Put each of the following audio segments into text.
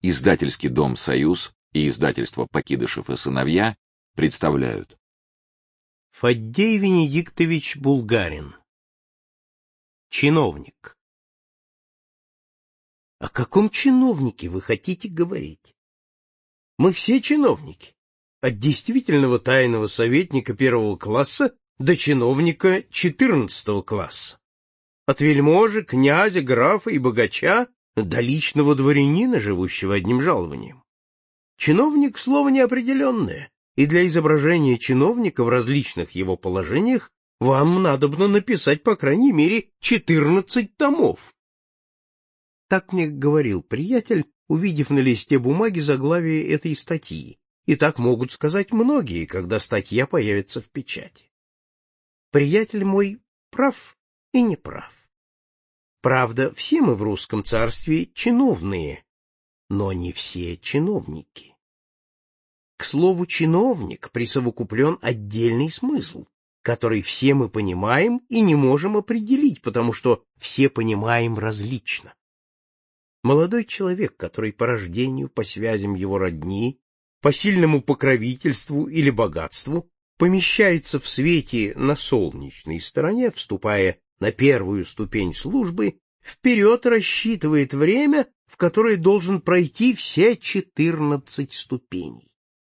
Издательский дом «Союз» и издательство «Покидышев и сыновья» представляют. Фаддей Венедиктович Булгарин. Чиновник. О каком чиновнике вы хотите говорить? Мы все чиновники, от действительного тайного советника первого класса до чиновника 14 класса, от вельможи, князя, графа и богача до личного дворянина, живущего одним жалованием. Чиновник — слово неопределенное, и для изображения чиновника в различных его положениях вам надобно написать по крайней мере 14 томов. Так мне говорил приятель, увидев на листе бумаги заглавие этой статьи, и так могут сказать многие, когда статья появится в печати. Приятель мой прав и не прав. Правда, все мы в русском царстве чиновные, но не все чиновники. К слову «чиновник» присовокуплен отдельный смысл, который все мы понимаем и не можем определить, потому что все понимаем различно. Молодой человек, который по рождению, по связям его родни, по сильному покровительству или богатству помещается в свете на солнечной стороне, вступая на первую ступень службы, вперед рассчитывает время, в которое должен пройти все 14 ступеней.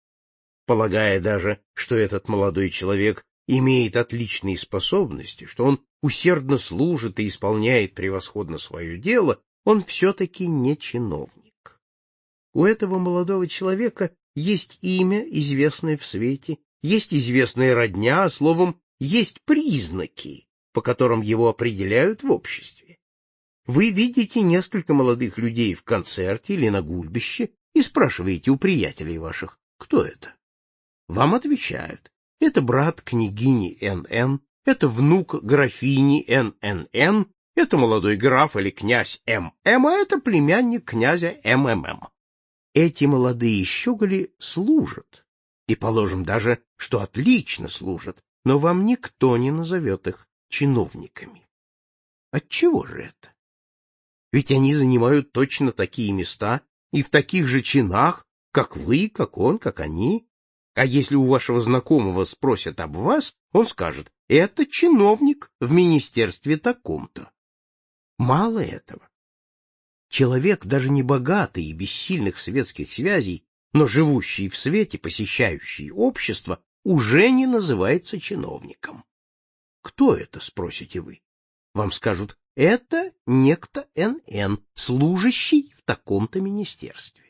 Полагая даже, что этот молодой человек имеет отличные способности, что он усердно служит и исполняет превосходно свое дело, он все-таки не чиновник. У этого молодого человека есть имя, известное в свете, есть известная родня, словом, есть признаки, по которым его определяют в обществе. Вы видите несколько молодых людей в концерте или на гульбище и спрашиваете у приятелей ваших, кто это? Вам отвечают: это брат княгини Н.Н., это внук графини Н.Н.Н., это молодой граф или князь М.М., а это племянник князя М.М.М. Эти молодые щеголи служат, и положим даже, что отлично служат, но вам никто не назовет их чиновниками. Отчего же это? Ведь они занимают точно такие места и в таких же чинах, как вы, как он, как они. А если у вашего знакомого спросят об вас, он скажет: это чиновник в министерстве таком-то. Мало этого. Человек, даже не богатый и без сильных светских связей, но живущий в свете, посещающий общество, уже не называется чиновником. Кто это, спросите вы? Вам скажут: это некто Н.Н., служащий в таком-то министерстве.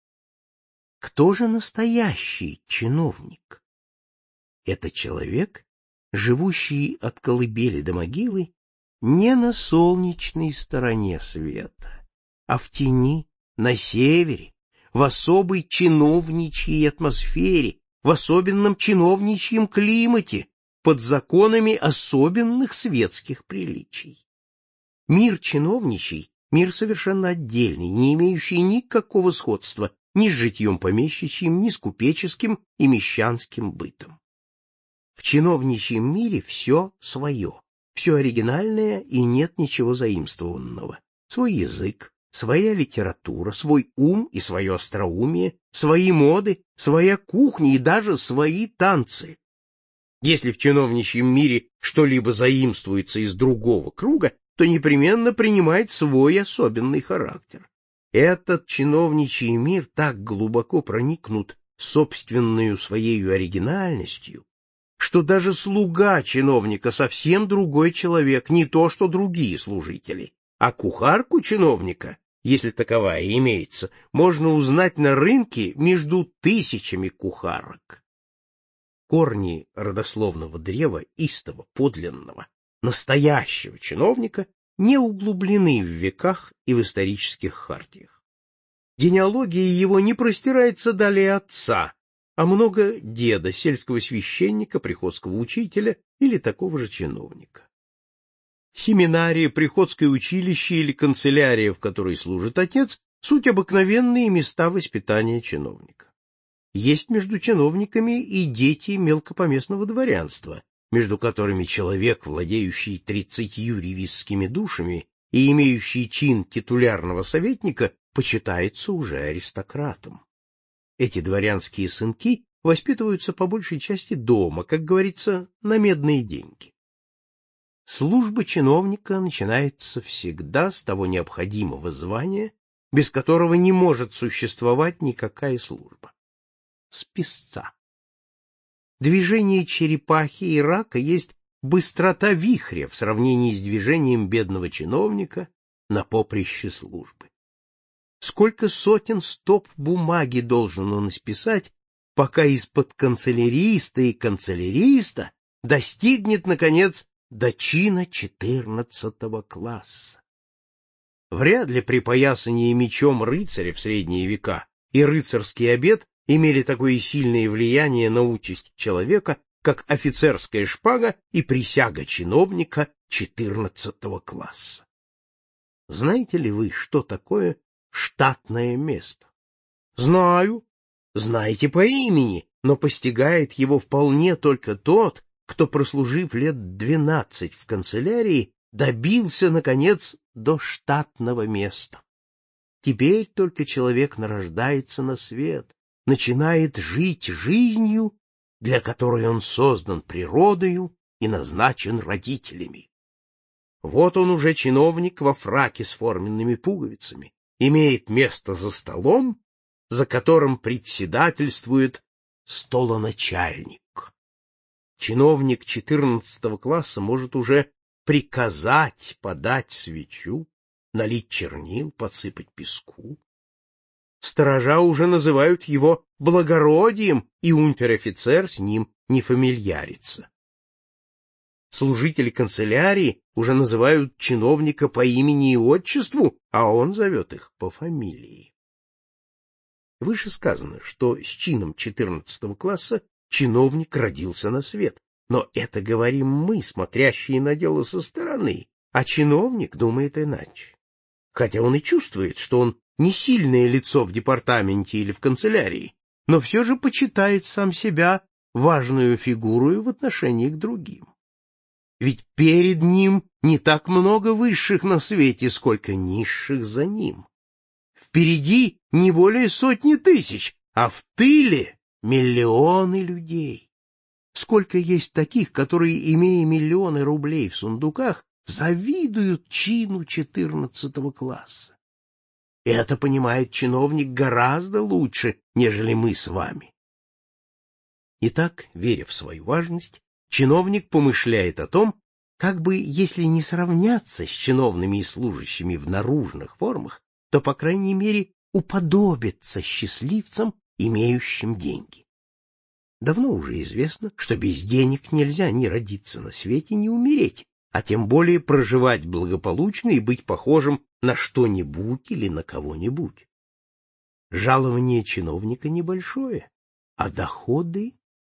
Кто же настоящий чиновник? Это человек, живущий от колыбели до могилы не на солнечной стороне света, а в тени, на севере, в особой чиновничьей атмосфере, в особенном чиновничьем климате, под законами особенных светских приличий. Мир чиновничий — мир совершенно отдельный, не имеющий никакого сходства ни с житьем помещичьим, ни с купеческим и мещанским бытом. В чиновничьем мире все свое, все оригинальное и нет ничего заимствованного. Свой язык, своя литература, свой ум и свое остроумие, свои моды, своя кухня и даже свои танцы. Если в чиновничьем мире что-либо заимствуется из другого круга, то непременно принимает свой особенный характер. Этот чиновничий мир так глубоко проникнут собственною своей оригинальностью, что даже слуга чиновника совсем другой человек, не то что другие служители, а кухарку чиновника, если таковая имеется, можно узнать на рынке между тысячами кухарок. Корни родословного древа истого, подлинного, настоящего чиновника не углублены в веках и в исторических хартиях. Генеалогия его не простирается далее отца, а много деда, сельского священника, приходского учителя или такого же чиновника. Семинария, приходское училище или канцелярия, в которой служит отец, суть обыкновенные места воспитания чиновника. Есть между чиновниками и дети мелкопоместного дворянства, между которыми человек, владеющий 30 ревизскими душами и имеющий чин титулярного советника, почитается уже аристократом. Эти дворянские сынки воспитываются по большей части дома, как говорится, на медные деньги. Служба чиновника начинается всегда с того необходимого звания, без которого не может существовать никакая служба — с писца. Движение черепахи и рака есть быстрота вихря в сравнении с движением бедного чиновника на поприще службы. Сколько сотен стоп бумаги должен он исписать, пока из-под канцеляриста и канцеляриста достигнет, наконец, до чина 14 класса. Вряд ли припоясание мечом рыцаря в средние века и рыцарский обет имели такое сильное влияние на участь человека, как офицерская шпага и присяга чиновника 14 класса. Знаете ли вы, что такое штатное место? Знаю. Знаете по имени, но постигает его вполне только тот, кто, прослужив лет 12 в канцелярии, добился, наконец, до штатного места. Теперь только человек нарождается на свет, начинает жить жизнью, для которой он создан природою и назначен родителями. Вот он уже чиновник во фраке с форменными пуговицами, имеет место за столом, за которым председательствует столоначальник. Чиновник 14 класса может уже приказать подать свечу, налить чернил, подсыпать песку. Сторожа уже называют его благородием, и унтер-офицер с ним не фамильярится. Служители канцелярии уже называют чиновника по имени и отчеству, а он зовет их по фамилии. Выше сказано, что с чином 14 класса чиновник родился на свет, но это говорим мы, смотрящие на дело со стороны, а чиновник думает иначе. Хотя он и чувствует, что он не сильное лицо в департаменте или в канцелярии, но все же почитает сам себя важную фигурой в отношении к другим. Ведь перед ним не так много высших на свете, сколько низших за ним. Впереди не более 100 тысяч, а в тыле миллионы людей. Сколько есть таких, которые, имея миллионы рублей в сундуках, завидуют чину 14 класса. И это понимает чиновник гораздо лучше, нежели мы с вами. Итак, веря в свою важность, чиновник помышляет о том, как бы, если не сравняться с чиновными и служащими в наружных формах, то, по крайней мере, уподобиться счастливцам, имеющим деньги. Давно уже известно, что без денег нельзя ни родиться на свете, ни умереть, а тем более проживать благополучно и быть похожим на что-нибудь или на кого-нибудь. Жалование чиновника небольшое, а доходы...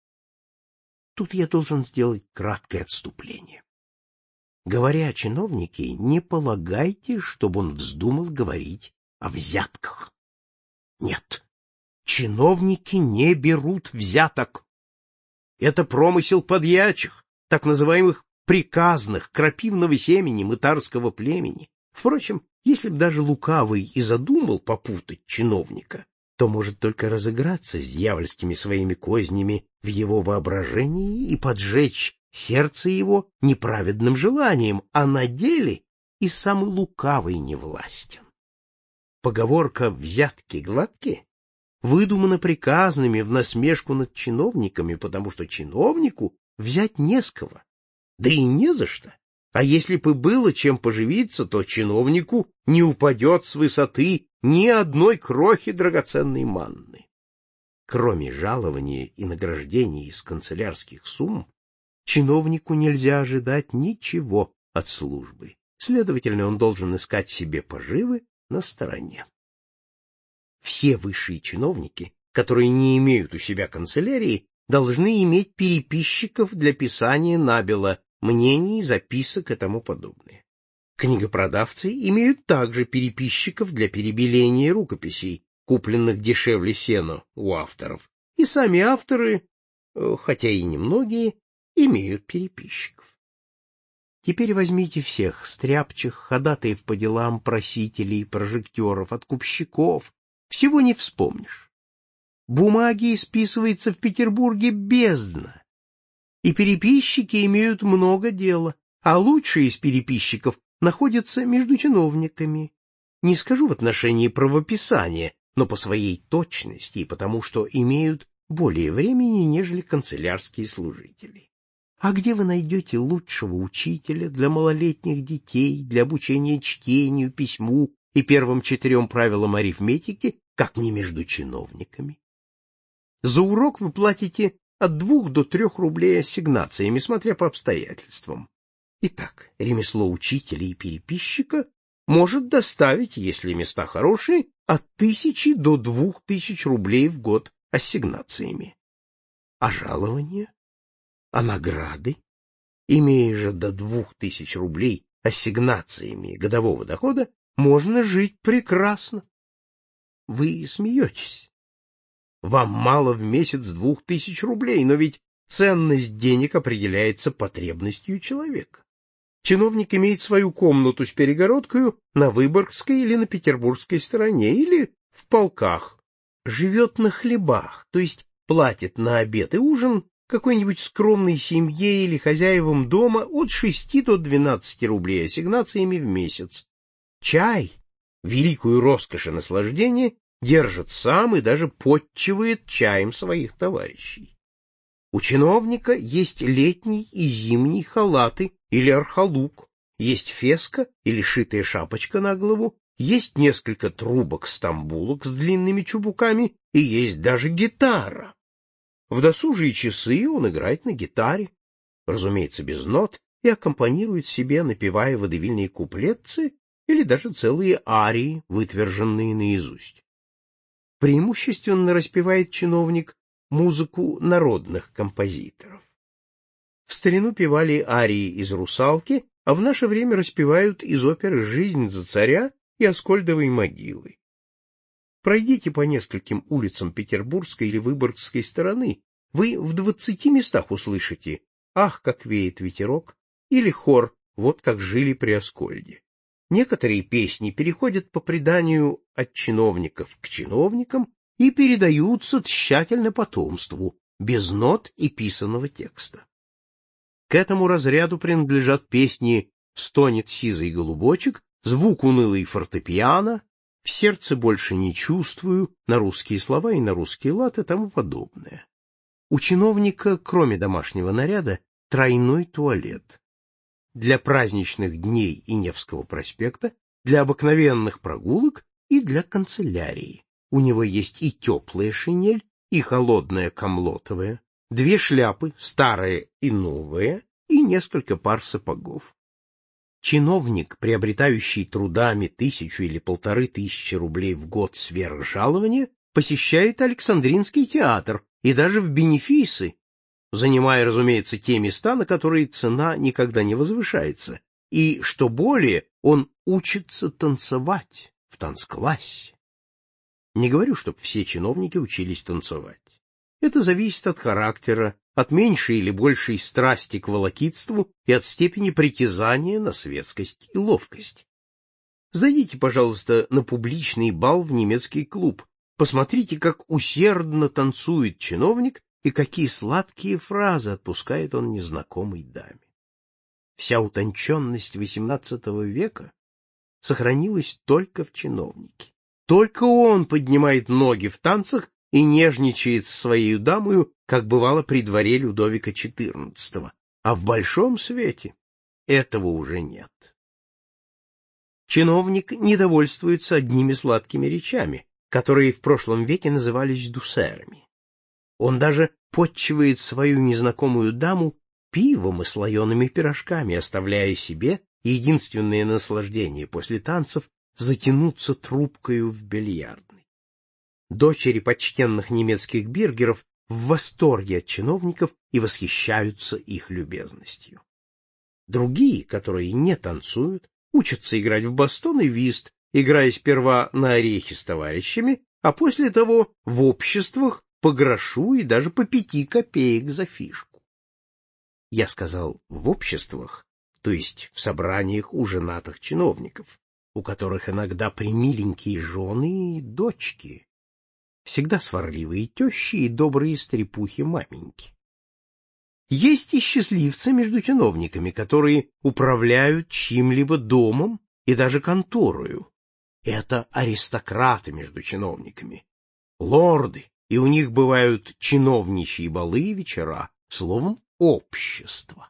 Тут я должен сделать краткое отступление. Говоря о чиновнике, не полагайте, чтобы он вздумал говорить о взятках. Нет, чиновники не берут взяток. Это промысел подьячих, так называемых приказных, крапивного семени мытарского племени. Впрочем, если б даже лукавый и задумал попутать чиновника, то может только разыграться с дьявольскими своими кознями в его воображении и поджечь сердце его неправедным желанием, а на деле и самый лукавый не властен. Поговорка «взятки гладкие» выдумана приказными в насмешку над чиновниками, потому что чиновнику взять не с кого, да и не за что. А если бы было чем поживиться, то чиновнику не упадет с высоты ни одной крохи драгоценной манны. Кроме жалования и награждения из канцелярских сумм, чиновнику нельзя ожидать ничего от службы. Следовательно, он должен искать себе поживы на стороне. Все высшие чиновники, которые не имеют у себя канцелярии, должны иметь переписчиков для писания набело мнений, записок и тому подобное. Книгопродавцы имеют также переписчиков для перебеления рукописей, купленных дешевле сена у авторов, и сами авторы, хотя и немногие, имеют переписчиков. Теперь возьмите всех стряпчих, ходатаев по делам, просителей, прожектеров, откупщиков. Всего не вспомнишь. Бумаги исписывается в Петербурге бездна. И переписчики имеют много дела, а лучшие из переписчиков находятся между чиновниками. Не скажу в отношении правописания, но по своей точности и потому, что имеют более времени, нежели канцелярские служители. А где вы найдете лучшего учителя для малолетних детей, для обучения чтению, письму и первым 4 правилам арифметики, как не между чиновниками? За урок вы платите от 2 до 3 рублей ассигнациями, смотря по обстоятельствам. Итак, ремесло учителя и переписчика может доставить, если места хорошие, от 1000 до 2000 рублей в год ассигнациями. А жалование? А награды? Имея же до 2000 рублей ассигнациями годового дохода, можно жить прекрасно. Вы смеетесь. Вам мало в месяц 2000 рублей, но ведь ценность денег определяется потребностью человека. Чиновник имеет свою комнату с перегородкою на Выборгской или на Петербургской стороне, или в полках, живет на хлебах, то есть платит на обед и ужин какой-нибудь скромной семье или хозяевам дома от 6 до 12 рублей ассигнациями в месяц. Чай, великую роскошь и наслаждение, держит сам и даже подчивает чаем своих товарищей. У чиновника есть летний и зимний халаты или архалук, есть феска или шитая шапочка на голову, есть несколько трубок-стамбулок с длинными чубуками и есть даже гитара. В досужие часы он играет на гитаре, разумеется, без нот, и аккомпанирует себе, напевая водевильные куплетцы или даже целые арии, вытверженные наизусть. Преимущественно распевает чиновник музыку народных композиторов. В старину певали арии из «Русалки», а в наше время распевают из оперы «Жизнь за царя» и «Аскольдовой могилы». Пройдите по нескольким улицам Петербургской или Выборгской стороны, вы в 20 местах услышите «Ах, как веет ветерок» или хор «Вот как жили при Аскольде». Некоторые песни переходят по преданию от чиновников к чиновникам и передаются тщательно потомству, без нот и писаного текста. К этому разряду принадлежат песни «Стонет сизый голубочек», «Звук унылый фортепиано», «В сердце больше не чувствую», на русские слова и на русский лад и тому подобное. У чиновника, кроме домашнего наряда, тройной туалет. Для праздничных дней и Невского проспекта, для обыкновенных прогулок и для канцелярии. У него есть и теплая шинель, и холодная камлотовая, 2 шляпы, старая и новая, и несколько пар сапогов. Чиновник, приобретающий трудами 1000 или 1500 рублей в год сверх жалования, посещает Александринский театр и даже в бенефисы, занимая, разумеется, те места, на которые цена никогда не возвышается, и, что более, он учится танцевать в танцклассе. Не говорю, чтобы все чиновники учились танцевать. Это зависит от характера, от меньшей или большей страсти к волокитству и от степени притязания на светскость и ловкость. Зайдите, пожалуйста, на публичный бал в немецкий клуб. Посмотрите, как усердно танцует чиновник и какие сладкие фразы отпускает он незнакомой даме. Вся утонченность XVIII века сохранилась только в чиновнике. Только он поднимает ноги в танцах и нежничает с своей дамою, как бывало при дворе Людовика XIV, а в большом свете этого уже нет. Чиновник не довольствуется одними сладкими речами, которые в прошлом веке назывались дюссерами. Он даже подчивает свою незнакомую даму пивом и слоеными пирожками, оставляя себе единственное наслаждение после танцев затянуться трубкою в бильярдной. Дочери почтенных немецких бюргеров в восторге от чиновников и восхищаются их любезностью. Другие, которые не танцуют, учатся играть в бастон и вист, играя сперва на орехи с товарищами, а после того в обществах по грошу и даже по 5 копеек за фишку. Я сказал «в обществах», то есть в собраниях у женатых чиновников, у которых иногда премиленькие жены и дочки, всегда сварливые тещи и добрые стрепухи-маменьки. Есть и счастливцы между чиновниками, которые управляют чьим-либо домом и даже конторою. Это аристократы между чиновниками, лорды, и у них бывают чиновничьи балы и вечера, словом, общество.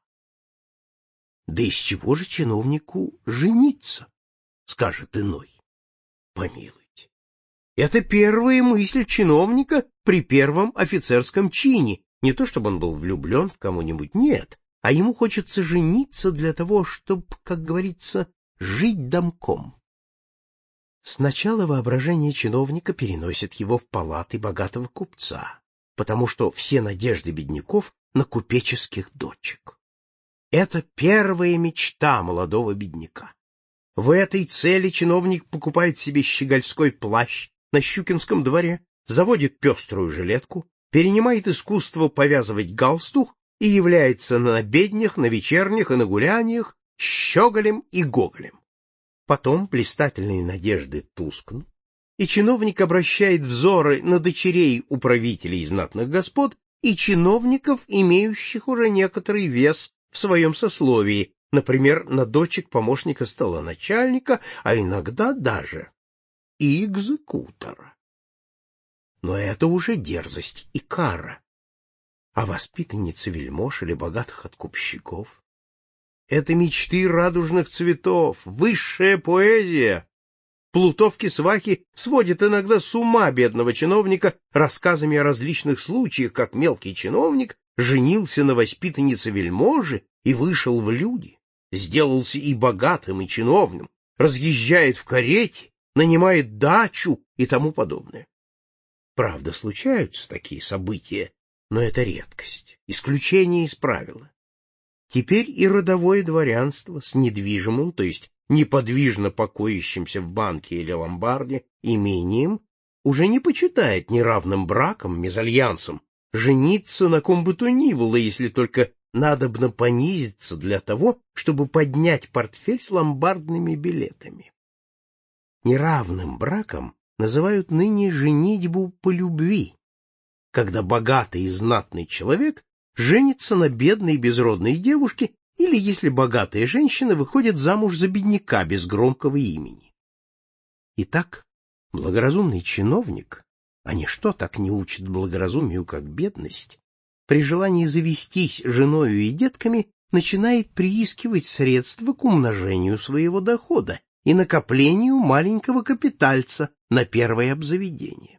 Да из чего же чиновнику жениться, скажет иной. Помилуйте. Это первая мысль чиновника при первом офицерском чине. Не то чтобы он был влюблен в кого-нибудь, нет, а ему хочется жениться для того, чтобы, как говорится, жить домком. Сначала воображение чиновника переносит его в палаты богатого купца, потому что все надежды бедняков на купеческих дочек. Это первая мечта молодого бедняка. В этой цели чиновник покупает себе щегольской плащ на Щукинском дворе, заводит пеструю жилетку, перенимает искусство повязывать галстук и является на обеднях, на вечерних и на гуляниях щеголем и гоголем. Потом блистательные надежды тускнут, и чиновник обращает взоры на дочерей управителей знатных господ и чиновников, имеющих уже некоторый вес в своем сословии, например, на дочек помощника столоначальника, а иногда даже и экзекутора. Но это уже дерзость и кара. А воспитанницы вельмож или богатых откупщиков — это мечты радужных цветов, высшая поэзия. Плутовки-свахи сводят иногда с ума бедного чиновника рассказами о различных случаях, как мелкий чиновник женился на воспитаннице вельможи и вышел в люди, сделался и богатым, и чиновным, разъезжает в карете, нанимает дачу и тому подобное. Правда, случаются такие события, но это редкость, исключение из правила. Теперь и родовое дворянство с недвижимым, то есть неподвижно покоящимся в банке или ломбарде имением, уже не почитает неравным браком, мезальянсом, жениться на ком бы то ни было, если только надобно понизиться для того, чтобы поднять портфель с ломбардными билетами. Неравным браком называют ныне женитьбу по любви, когда богатый и знатный человек женится на бедной безродной девушке или если богатая женщина выходит замуж за бедняка без громкого имени. Итак, благоразумный чиновник, а ничто так не учит благоразумию, как бедность, при желании завестись женою и детками начинает приискивать средства к умножению своего дохода и накоплению маленького капитальца на первое обзаведение.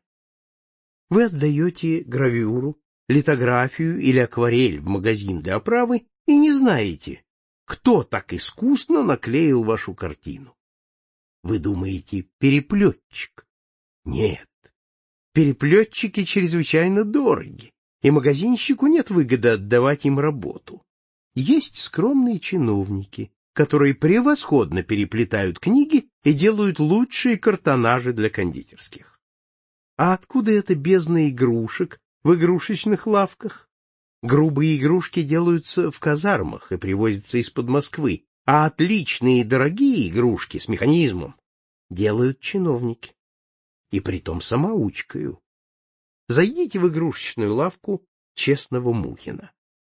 Вы отдаете гравюру, литографию или акварель в магазин для оправы и не знаете, кто так искусно наклеил вашу картину. Вы думаете, переплетчик? Нет, переплетчики чрезвычайно дороги, и магазинщику нет выгоды отдавать им работу. Есть скромные чиновники, которые превосходно переплетают книги и делают лучшие картонажи для кондитерских. А откуда эта бездна игрушек в игрушечных лавках? Грубые игрушки делаются в казармах и привозятся из-под Москвы, а отличные и дорогие игрушки с механизмом делают чиновники. И притом самоучкою. Зайдите в игрушечную лавку честного Мухина,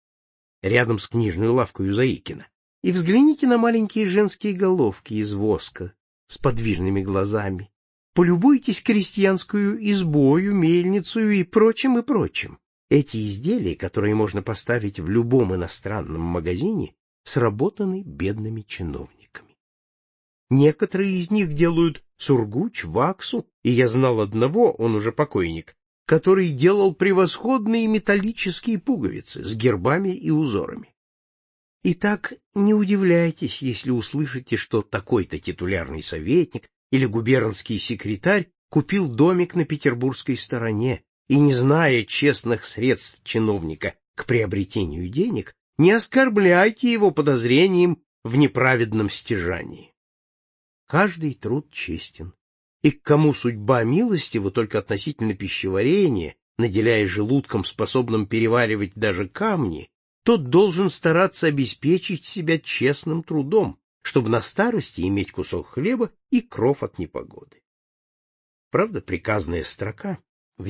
рядом с книжной лавкой Заикина, и взгляните на маленькие женские головки из воска с подвижными глазами. Полюбуйтесь крестьянскую избою, мельницу и прочим, и прочим. Эти изделия, которые можно поставить в любом иностранном магазине, сработаны бедными чиновниками. Некоторые из них делают сургуч, ваксу, и я знал одного, он уже покойник, который делал превосходные металлические пуговицы с гербами и узорами. Итак, не удивляйтесь, если услышите, что такой-то титулярный советник или губернский секретарь купил домик на петербургской стороне, и, не зная честных средств чиновника к приобретению денег, не оскорбляйте его подозрением в неправедном стяжании. Каждый труд честен, и к кому судьба милостива только относительно пищеварения, наделяя желудком, способным переваривать даже камни, тот должен стараться обеспечить себя честным трудом, чтобы на старости иметь кусок хлеба и кров от непогоды. Правда, приказная строка,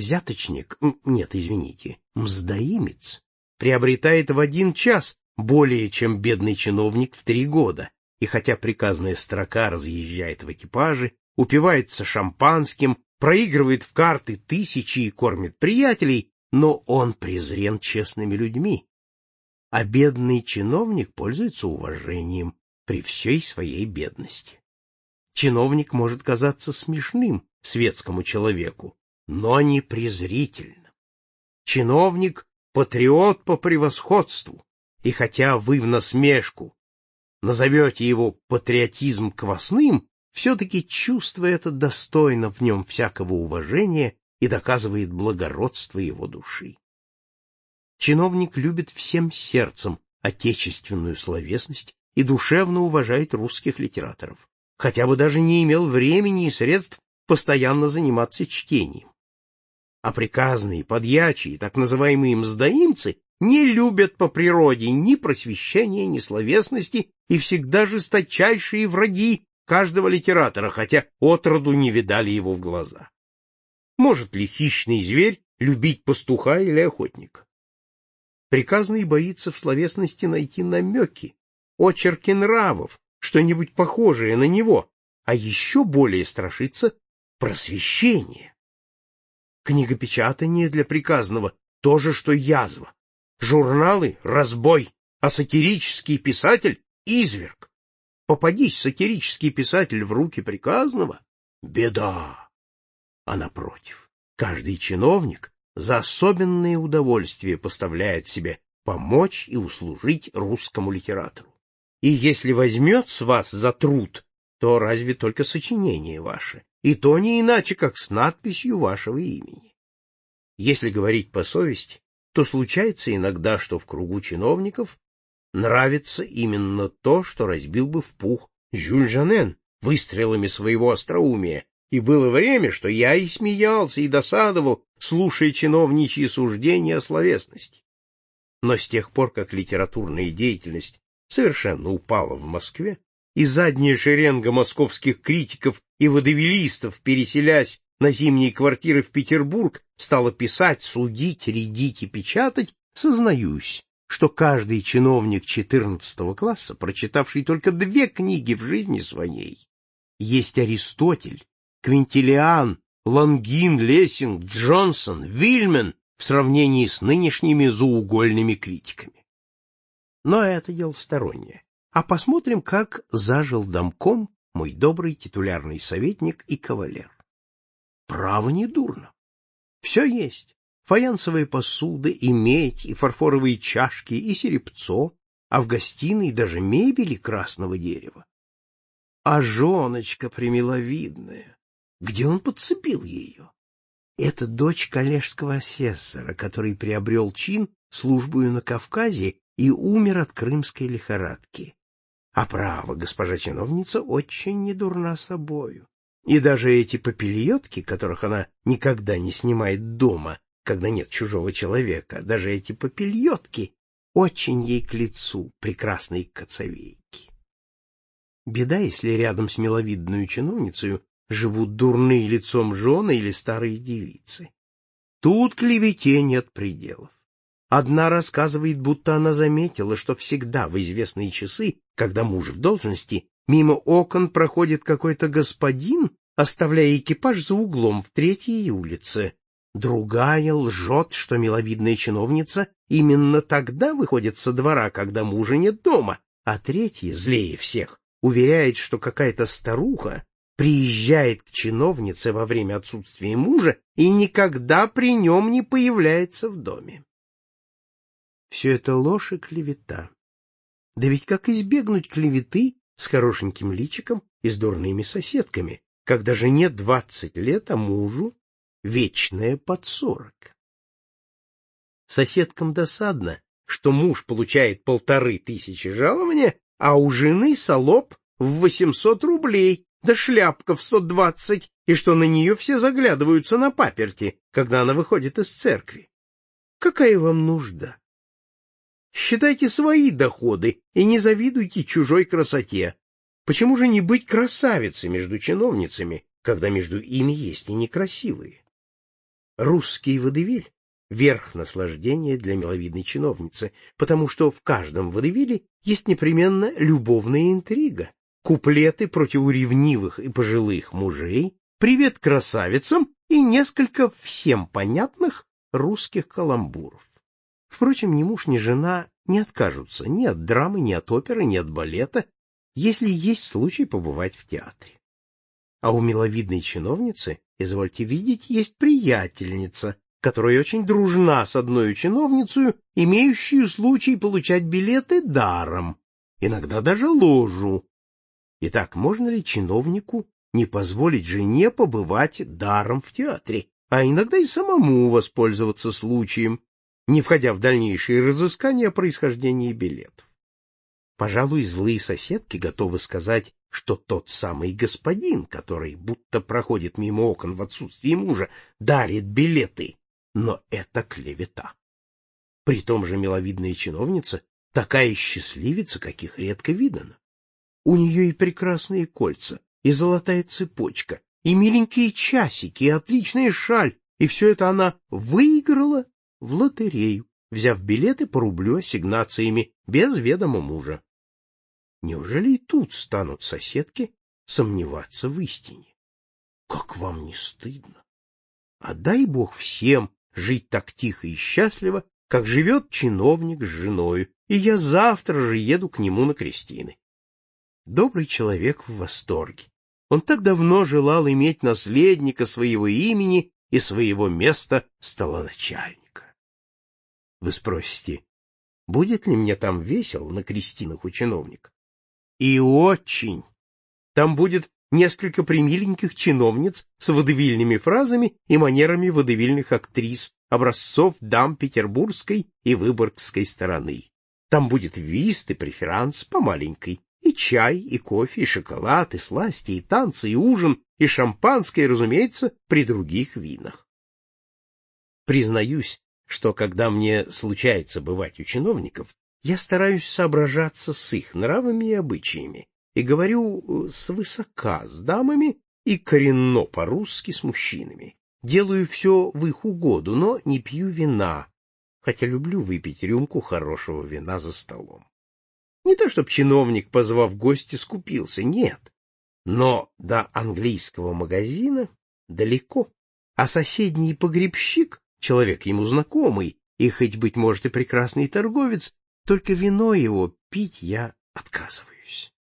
мздоимец, приобретает в 1 час более, чем бедный чиновник в 3 года, и хотя приказная строка разъезжает в экипаже, упивается шампанским, проигрывает в карты тысячи и кормит приятелей, но он презрен честными людьми, а бедный чиновник пользуется уважением при всей своей бедности. Чиновник может казаться смешным светскому человеку, но не презрительным. Чиновник — патриот по превосходству, и хотя вы в насмешку назовете его патриотизм квасным, все-таки чувство это достойно в нем всякого уважения и доказывает благородство его души. Чиновник любит всем сердцем отечественную словесность и душевно уважает русских литераторов, хотя бы даже не имел времени и средств постоянно заниматься чтением. А приказные, подьячие, так называемые мздоимцы не любят по природе ни просвещения, ни словесности и всегда жесточайшие враги каждого литератора, хотя отроду не видали его в глаза. Может ли хищный зверь любить пастуха или охотника? Приказный боится в словесности найти намеки, очерки нравов, что-нибудь похожее на него, а еще более страшится просвещения. Книгопечатание для приказного — то же, что язва. Журналы — разбой, а сатирический писатель — изверг. Попадись сатирический писатель в руки приказного — беда. А напротив, каждый чиновник за особенное удовольствие поставляет себе помочь и услужить русскому литератору. И если возьмет с вас за труд, то разве только сочинение ваше, и то не иначе, как с надписью вашего имени. Если говорить по совести, то случается иногда, что в кругу чиновников нравится именно то, что разбил бы в пух Жюль Жанен выстрелами своего остроумия, и было время, что я и смеялся, и досадовал, слушая чиновничьи суждения о словесности. Но с тех пор, как литературная деятельность совершенно упала в Москве, и задняя шеренга московских критиков и водевилистов, переселясь на зимние квартиры в Петербург, стала писать, судить, рядить и печатать, сознаюсь, что каждый чиновник 14 класса, прочитавший только 2 книги в жизни своей, есть Аристотель, Квинтилиан, Лонгин, Лессинг, Джонсон, Вильмен в сравнении с нынешними заугольными критиками. Но это дело стороннее. А посмотрим, как зажил домком мой добрый титулярный советник и кавалер. Право, не дурно. Все есть. Фаянсовая посуда, и медь, и фарфоровые чашки, и серебцо, а в гостиной даже мебели красного дерева. А жоночка премиловидная. Где он подцепил ее? Это дочь коллежского асессора, который приобрел чин службою на Кавказе и умер от крымской лихорадки. А право, госпожа чиновница очень недурна собою. И даже эти попельотки, которых она никогда не снимает дома, когда нет чужого человека, даже эти попельотки очень ей к лицу, прекрасной коцовейки. Беда, если рядом с миловидную чиновницей живут дурные лицом жены или старые девицы. Тут клевете нет пределов. Одна рассказывает, будто она заметила, что всегда в известные часы, когда муж в должности, мимо окон проходит какой-то господин, оставляя экипаж за углом в 3-й улице. Другая лжет, что миловидная чиновница именно тогда выходит со двора, когда мужа нет дома, а третья, злее всех, уверяет, что какая-то старуха приезжает к чиновнице во время отсутствия мужа и никогда при нем не появляется в доме. Все это ложь и клевета. Да ведь как избегнуть клеветы с хорошеньким личиком и с дурными соседками, когда жене 20 лет, а мужу вечное под 40? Соседкам досадно, что муж получает 1500 жалования, а у жены салоп в 800 рублей, да шляпка в 120, и что на нее все заглядываются на паперти, когда она выходит из церкви. Какая вам нужда? Считайте свои доходы и не завидуйте чужой красоте. Почему же не быть красавицей между чиновницами, когда между ими есть и некрасивые? Русский водевиль — верх наслаждения для миловидной чиновницы, потому что в каждом водевиле есть непременно любовная интрига, куплеты против ревнивых и пожилых мужей, привет красавицам и несколько всем понятных русских каламбуров. Впрочем, ни муж, ни жена не откажутся ни от драмы, ни от оперы, ни от балета, если есть случай побывать в театре. А у миловидной чиновницы, извольте видеть, есть приятельница, которая очень дружна с одной чиновницей, имеющей случай получать билеты даром, иногда даже ложу. Итак, можно ли чиновнику не позволить жене побывать даром в театре, а иногда и самому воспользоваться случаем, не входя в дальнейшие разыскания о происхождении билетов? Пожалуй, злые соседки готовы сказать, что тот самый господин, который будто проходит мимо окон в отсутствие мужа, дарит билеты, но это клевета. При том же миловидная чиновница такая счастливица, каких редко видано. У нее и прекрасные кольца, и золотая цепочка, и миленькие часики, и отличная шаль, и все это она выиграла в лотерею, взяв билеты по рублю ассигнациями без ведома мужа. Неужели и тут станут соседки сомневаться в истине? Как вам не стыдно? А дай Бог всем жить так тихо и счастливо, как живет чиновник с женою, и я завтра же еду к нему на крестины. Добрый человек в восторге. Он так давно желал иметь наследника своего имени и своего места столоначальника. Вы спросите, будет ли мне там весело на крестинах у чиновника? И очень. Там будет несколько премиленьких чиновниц с водевильными фразами и манерами водевильных актрис, образцов дам петербургской и выборгской стороны. Там будет вист и преферанс по маленькой, и чай, и кофе, и шоколад, и сласти, и танцы, и ужин, и шампанское, разумеется, при других винах. Признаюсь, что когда мне случается бывать у чиновников, я стараюсь соображаться с их нравами и обычаями, и говорю свысока с дамами и коренно по-русски с мужчинами. Делаю все в их угоду, но не пью вина, хотя люблю выпить рюмку хорошего вина за столом. Не то чтоб чиновник, позвав гостя, скупился, нет, но до английского магазина далеко, а соседний погребщик, человек ему знакомый, и хоть, быть может, и прекрасный торговец, только вино его пить я отказываюсь.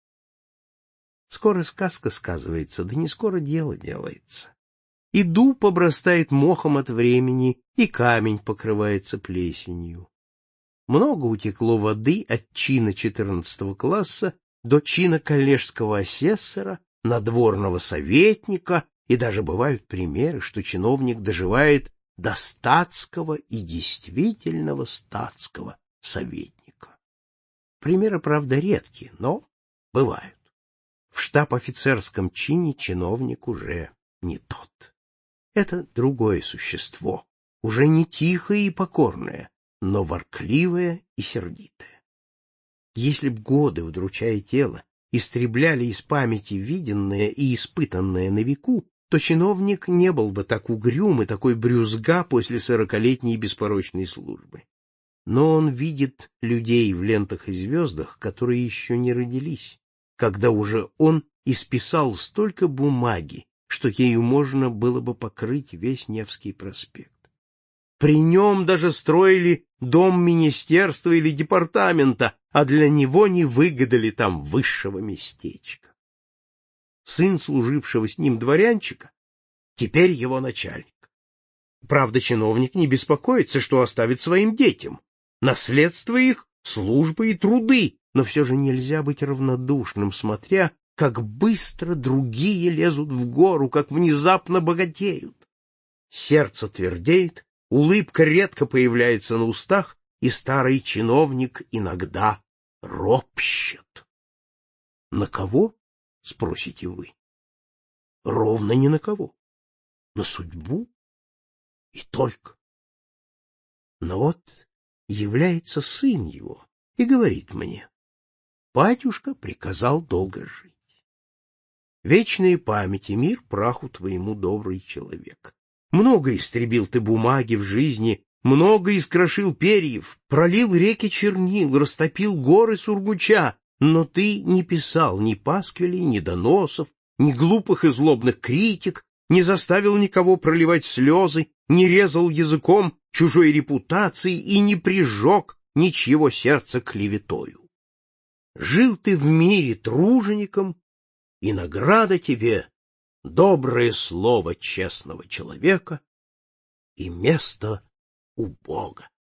Скоро сказка сказывается, да не скоро дело делается. И дуб обрастает мохом от времени, и камень покрывается плесенью. Много утекло воды от чина 14 класса до чина коллежского асессора, надворного советника, и даже бывают примеры, что чиновник доживает до статского и действительного статского советника. Примеры, правда, редкие, но бывают. В штаб-офицерском чине чиновник уже не тот. Это другое существо, уже не тихое и покорное, но воркливое и сердитое. Если б годы, удручая тело, истребляли из памяти виденное и испытанное на веку, то чиновник не был бы так угрюм и такой брюзга после 40-летней беспорочной службы. Но он видит людей в лентах и звездах, которые еще не родились, когда уже он исписал столько бумаги, что ею можно было бы покрыть весь Невский проспект. При нем даже строили дом министерства или департамента, а для него не выгадали там высшего местечка. Сын служившего с ним дворянчика теперь его начальник. Правда, чиновник не беспокоится, что оставит своим детям. Наследство их — службы и труды, но все же нельзя быть равнодушным, смотря, как быстро другие лезут в гору, как внезапно богатеют. Сердце твердеет, улыбка редко появляется на устах, и старый чиновник иногда ропщет. На кого, спросите вы? Ровно ни на кого. На судьбу и только. Но вот является сын его и говорит мне: «Батюшка приказал долго жить. Вечная память и мир праху твоему, добрый человек. Много истребил ты бумаги в жизни, много искрошил перьев, пролил реки чернил, растопил горы сургуча, но ты не писал ни пасквилей, ни доносов, ни глупых и злобных критик, не заставил никого проливать слезы, не резал языком чужой репутации и не прижег ничьего сердца клеветою. Жил ты в мире тружеником, и награда тебе — доброе слово честного человека и место у Бога».